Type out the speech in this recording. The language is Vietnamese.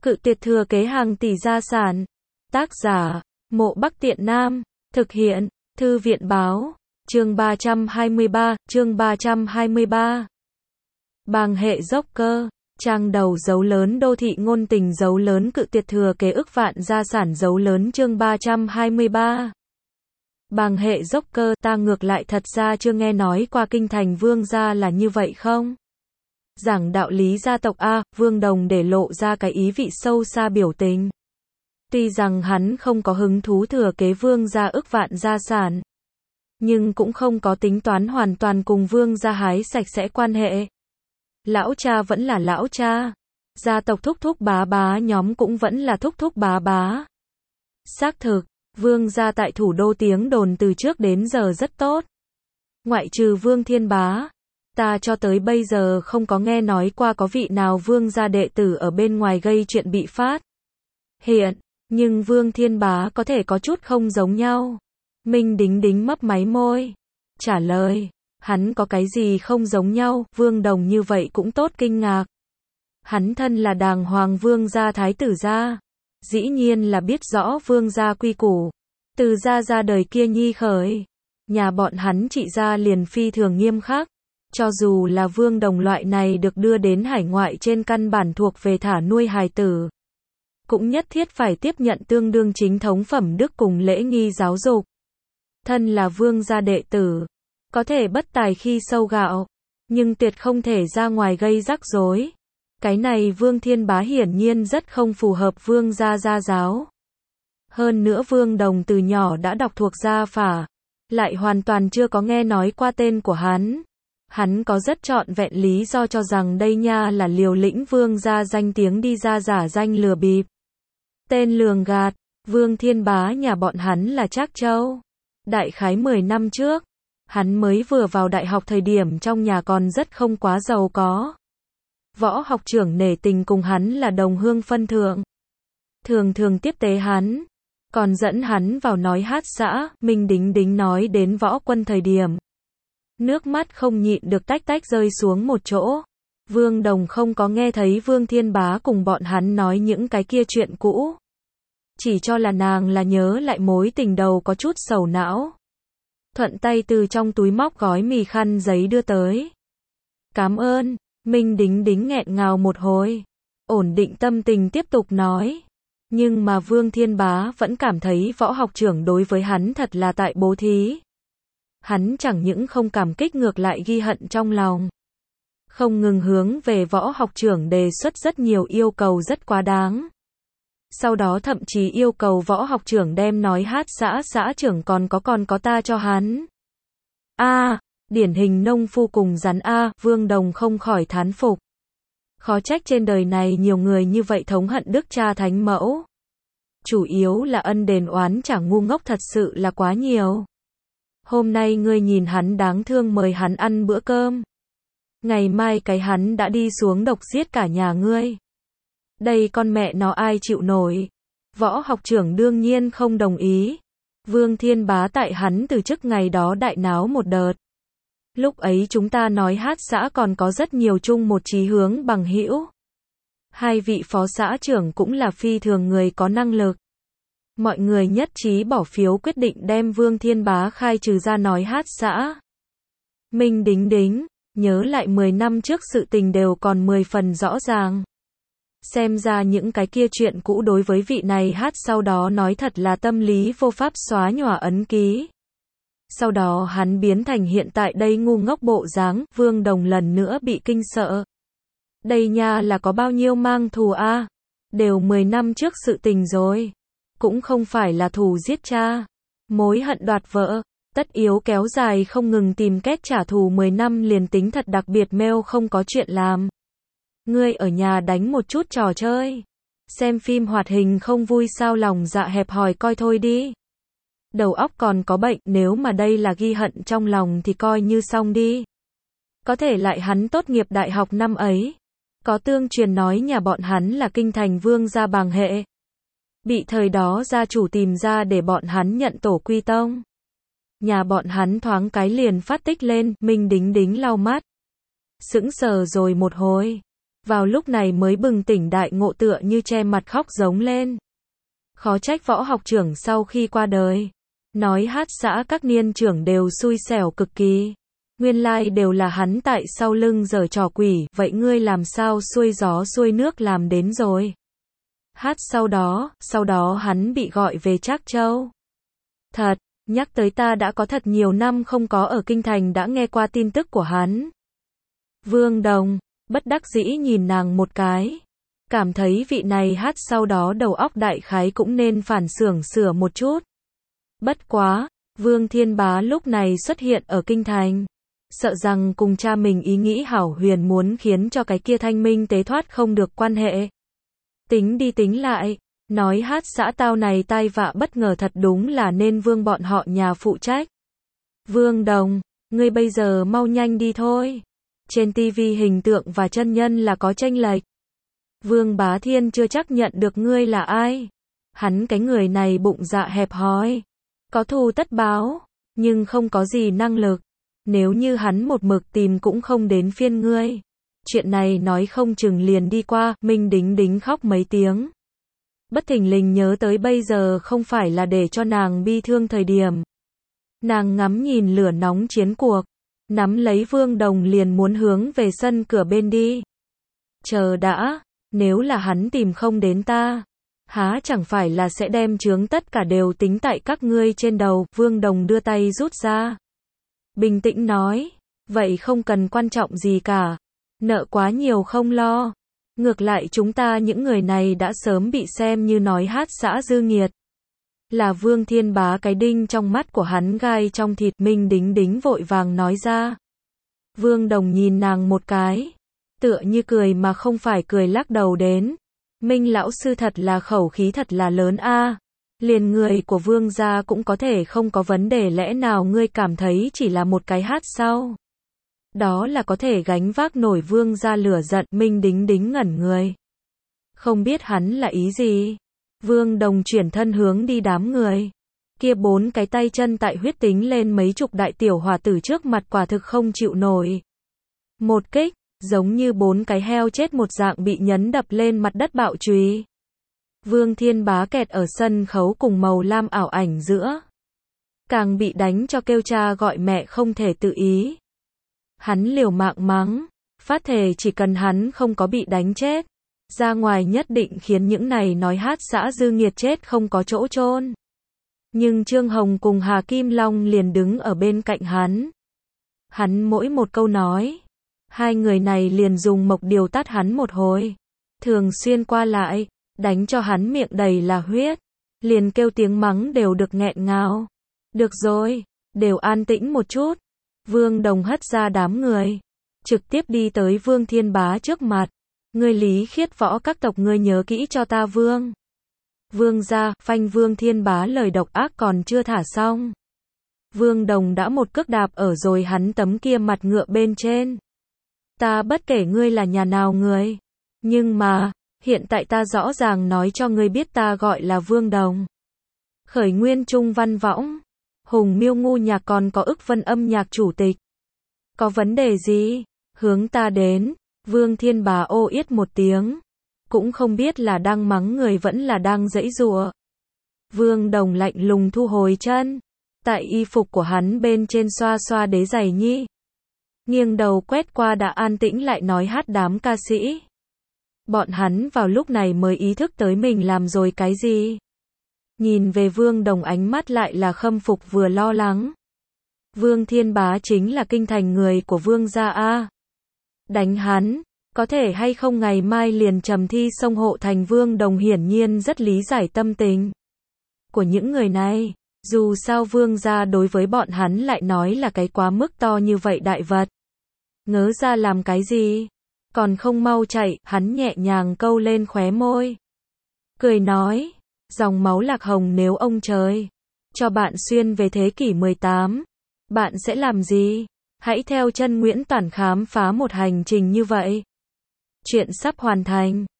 Cự tuyệt thừa kế hàng tỷ gia sản. Tác giả, Mộ Bắc Tiện Nam. Thực hiện, Thư viện báo. Chương 323. Bàng hệ dốc cơ. Trang đầu dấu lớn đô thị ngôn tình dấu lớn cự tuyệt thừa kế ức vạn gia sản dấu lớn chương 323. Bàng hệ dốc cơ, ta ngược lại thật ra chưa nghe nói qua kinh thành vương gia là như vậy không? Giảng đạo lý gia tộc A, Vương Đồng để lộ ra cái ý vị sâu xa biểu tình. Tuy rằng hắn không có hứng thú thừa kế vương gia ức vạn gia sản, nhưng cũng không có tính toán hoàn toàn cùng vương gia hái sạch sẽ quan hệ. Lão cha vẫn là lão cha, gia tộc thúc thúc bá bá nhóm cũng vẫn là thúc thúc bá bá. Xác thực, vương gia tại thủ đô tiếng đồn từ trước đến giờ rất tốt. Ngoại trừ Vương Thiên Bá, ta cho tới bây giờ không có nghe nói qua có vị nào vương gia đệ tử ở bên ngoài gây chuyện bị phát hiện, nhưng Vương Thiên Bá có thể có chút không giống nhau. Minh Đính Đính mấp máy môi, trả lời, hắn có cái gì không giống nhau, Vương Đồng như vậy cũng tốt kinh ngạc. Hắn thân là đàng hoàng vương gia thái tử gia, dĩ nhiên là biết rõ vương gia quy củ. Từ gia ra đời kia nhi khởi, nhà bọn hắn trị gia liền phi thường nghiêm khắc. Cho dù là Vương Đồng loại này được đưa đến hải ngoại trên căn bản thuộc về thả nuôi hài tử, cũng nhất thiết phải tiếp nhận tương đương chính thống phẩm đức cùng lễ nghi giáo dục. Thân là vương gia đệ tử, có thể bất tài khi sâu gạo, nhưng tuyệt không thể ra ngoài gây rắc rối. Cái này Vương Thiên Bá hiển nhiên rất không phù hợp vương gia gia giáo. Hơn nữa Vương Đồng từ nhỏ đã đọc thuộc gia phả, lại hoàn toàn chưa có nghe nói qua tên của hắn. Hắn có rất trọn vẹn lý do cho rằng đây nha là liều lĩnh vương gia danh tiếng đi ra giả danh lừa bịp. Tên lường gạt, Vương Thiên Bá nhà bọn hắn là Trác Châu. Đại khái 10 năm trước, hắn mới vừa vào đại học thời điểm trong nhà còn rất không quá giàu có. Võ học trưởng nể tình cùng hắn là đồng hương phân thượng, thường thường tiếp tế hắn, còn dẫn hắn vào nói hát xã. Minh Đính Đính nói đến Võ Quân thời điểm, nước mắt không nhịn được tách tách rơi xuống một chỗ. Vương Đồng không có nghe thấy Vương Thiên Bá cùng bọn hắn nói những cái kia chuyện cũ, chỉ cho là nàng là nhớ lại mối tình đầu có chút sầu não. Thuận tay từ trong túi móc gói mì khăn giấy đưa tới. Cảm ơn. Minh Đính Đính nghẹn ngào một hồi, ổn định tâm tình tiếp tục nói. Nhưng mà Vương Thiên Bá vẫn cảm thấy võ học trưởng đối với hắn thật là tại bố thí. Hắn chẳng những không cảm kích ngược lại ghi hận trong lòng. Không ngừng hướng về võ học trưởng đề xuất rất nhiều yêu cầu rất quá đáng. Sau đó thậm chí yêu cầu võ học trưởng đem nói hát xã trưởng còn có ta cho hắn. Điển hình nông phu cùng rắn Vương Đồng không khỏi thán phục. Khó trách trên đời này nhiều người như vậy thống hận đức cha thánh mẫu. Chủ yếu là ân đền oán trả ngu ngốc thật sự là quá nhiều. Hôm nay ngươi nhìn hắn đáng thương mời hắn ăn bữa cơm. Ngày mai cái hắn đã đi xuống độc giết cả nhà ngươi. Đây con mẹ nó ai chịu nổi. Võ học trưởng đương nhiên không đồng ý. Vương Thiên Bá tại hắn từ chức ngày đó đại náo một đợt. Lúc ấy chúng ta nói hát xã còn có rất nhiều chung một chí hướng bằng hữu. Hai vị phó xã trưởng cũng là phi thường người có năng lực. Mọi người nhất trí bỏ phiếu quyết định đem Vương Thiên Bá khai trừ ra nói hát xã. Minh Đính Đính, nhớ lại 10 năm trước sự tình đều còn 10 phần rõ ràng. Xem ra những cái kia chuyện cũ đối với vị này hát sau đó nói thật là tâm lý vô pháp xóa nhòa ấn ký. Sau đó hắn biến thành hiện tại đây ngu ngốc bộ dáng, Vương Đồng lần nữa bị kinh sợ. Đây nha là có bao nhiêu mang thù đều 10 năm trước sự tình rồi. Cũng không phải là thù giết cha, mối hận đoạt vợ, tất yếu kéo dài không ngừng tìm cách trả thù 10 năm liền tính thật đặc biệt mêu không có chuyện làm. Ngươi ở nhà đánh một chút trò chơi, xem phim hoạt hình không vui sao, lòng dạ hẹp hòi coi thôi đi. Đầu óc còn có bệnh, nếu mà đây là ghi hận trong lòng thì coi như xong đi. Có thể lại hắn tốt nghiệp đại học năm ấy, có tương truyền nói nhà bọn hắn là kinh thành vương gia Bàng hệ. Bị thời đó gia chủ tìm ra để bọn hắn nhận tổ quy tông. Nhà bọn hắn thoáng cái liền phát tích lên. Minh Đính Đính lau mắt, sững sờ rồi một hồi. Vào lúc này mới bừng tỉnh đại ngộ, tựa như che mặt khóc giống lên. Khó trách võ học trưởng sau khi qua đời, nói hát xã các niên trưởng đều xui xẻo cực kỳ. Nguyên lai đều là hắn tại sau lưng giở trò quỷ, vậy ngươi làm sao xuôi gió xuôi nước làm đến rồi? Hát sau đó hắn bị gọi về Trác Châu. Thật, nhắc tới ta đã có thật nhiều năm không có ở kinh thành đã nghe qua tin tức của hắn. Vương Đồng, bất đắc dĩ nhìn nàng một cái. Cảm thấy vị này Hát sau đó đầu óc đại khái cũng nên phản xưởng sửa một chút. Bất quá, Vương Thiên Bá lúc này xuất hiện ở kinh thành. Sợ rằng cùng cha mình ý nghĩ hảo huyền muốn khiến cho cái kia Thanh Minh tế thoát không được quan hệ. Tính đi tính lại, nói Hát xã tao này tai vạ bất ngờ thật đúng là nên Vương bọn họ nhà phụ trách. Vương Đồng, ngươi bây giờ mau nhanh đi thôi. Trên TV hình tượng và chân nhân là có chênh lệch. Vương Bá Thiên chưa chắc nhận được ngươi là ai. Hắn cái người này bụng dạ hẹp hòi, có thù tất báo, nhưng không có gì năng lực. Nếu như hắn một mực tìm cũng không đến phiên ngươi. Chuyện này nói không chừng liền đi qua, Minh Đính Đính khóc mấy tiếng. Bất thình lình nhớ tới bây giờ không phải là để cho nàng bi thương thời điểm. Nàng ngắm nhìn lửa nóng chiến cuộc, nắm lấy Vương Đồng liền muốn hướng về sân cửa bên đi. Chờ đã, nếu là hắn tìm không đến ta, há chẳng phải là sẽ đem chướng tất cả đều tính tại các ngươi trên đầu. Vương Đồng đưa tay rút ra, bình tĩnh nói, vậy không cần quan trọng gì cả, nợ quá nhiều không lo. Ngược lại chúng ta những người này đã sớm bị xem như nói Hát xã dư nghiệt. Là Vương Thiên Bá cái đinh trong mắt của hắn gai trong thịt. Minh Đính Đính vội vàng nói ra. Vương Đồng nhìn nàng một cái, tựa như cười mà không phải cười, lắc đầu đến. Minh lão sư thật là khẩu khí thật là lớn a. Liền người của Vương gia cũng có thể không có vấn đề, lẽ nào ngươi cảm thấy chỉ là một cái Hát sao? Đó là có thể gánh vác nổi Vương gia lửa giận. Minh Đính Đính ngẩn người, không biết hắn là ý gì. Vương Đồng chuyển thân hướng đi đám người. Kia bốn cái tay chân tại huyết tính lên mấy chục đại tiểu hỏa tử trước mặt quả thực không chịu nổi. Một kích, giống như bốn cái heo chết một dạng bị nhấn đập lên mặt đất bạo chùy. Vương Thiên Bá kẹt ở sân khấu cùng màu lam ảo ảnh giữa. Càng bị đánh cho kêu cha gọi mẹ không thể tự ý. Hắn liều mạng mắng, phát thề chỉ cần hắn không có bị đánh chết, ra ngoài nhất định khiến những này nói Hát xã dư nghiệt chết không có chỗ chôn. Nhưng Trương Hồng cùng Hà Kim Long liền đứng ở bên cạnh hắn. Hắn mỗi một câu nói, hai người này liền dùng mộc điều tát hắn một hồi. Thường xuyên qua lại, đánh cho hắn miệng đầy là huyết. Liền kêu tiếng mắng đều được nghẹn ngào. Được rồi, đều an tĩnh một chút. Vương Đồng hất ra đám người, trực tiếp đi tới Vương Thiên Bá trước mặt. Ngươi Lý Khiết võ các tộc, ngươi nhớ kỹ cho ta Vương. Vương gia, phanh. Vương Thiên Bá lời độc ác còn chưa thả xong, Vương Đồng đã một cước đạp ở rồi hắn tấm kia mặt ngựa bên trên. Ta bất kể ngươi là nhà nào người, nhưng mà, hiện tại ta rõ ràng nói cho ngươi biết ta gọi là Vương Đồng. Khởi nguyên Trung Văn Võng, Hùng Miêu Ngu Nhạc còn có Ức Vân âm nhạc chủ tịch. Có vấn đề gì? Hướng ta đến. Vương Thiên Bá ô yết một tiếng, cũng không biết là đang mắng người vẫn là đang giãy giụa. Vương Đồng lạnh lùng thu hồi chân, tại y phục của hắn bên trên xoa xoa đế giày nhi. Nghiêng đầu quét qua đã an tĩnh lại nói hát đám ca sĩ. Bọn hắn vào lúc này mới ý thức tới mình làm rồi cái gì. Nhìn về Vương Đồng ánh mắt lại là khâm phục vừa lo lắng. Vương Thiên Bá chính là kinh thành người của Vương gia a. Đánh hắn, có thể hay không ngày mai liền trầm thi sông hộ thành. Vương Đồng hiển nhiên rất lý giải tâm tình của những người này. Dù sao Vương gia đối với bọn hắn lại nói là cái quá mức to như vậy đại vật. Ngớ ra làm cái gì? Còn không mau chạy. Hắn nhẹ nhàng câu lên khóe môi, cười nói, dòng máu Lạc Hồng nếu ông trời cho bạn xuyên về thế kỷ 18, bạn sẽ làm gì? Hãy theo chân Nguyễn Toản khám phá một hành trình như vậy. Chuyện sắp hoàn thành.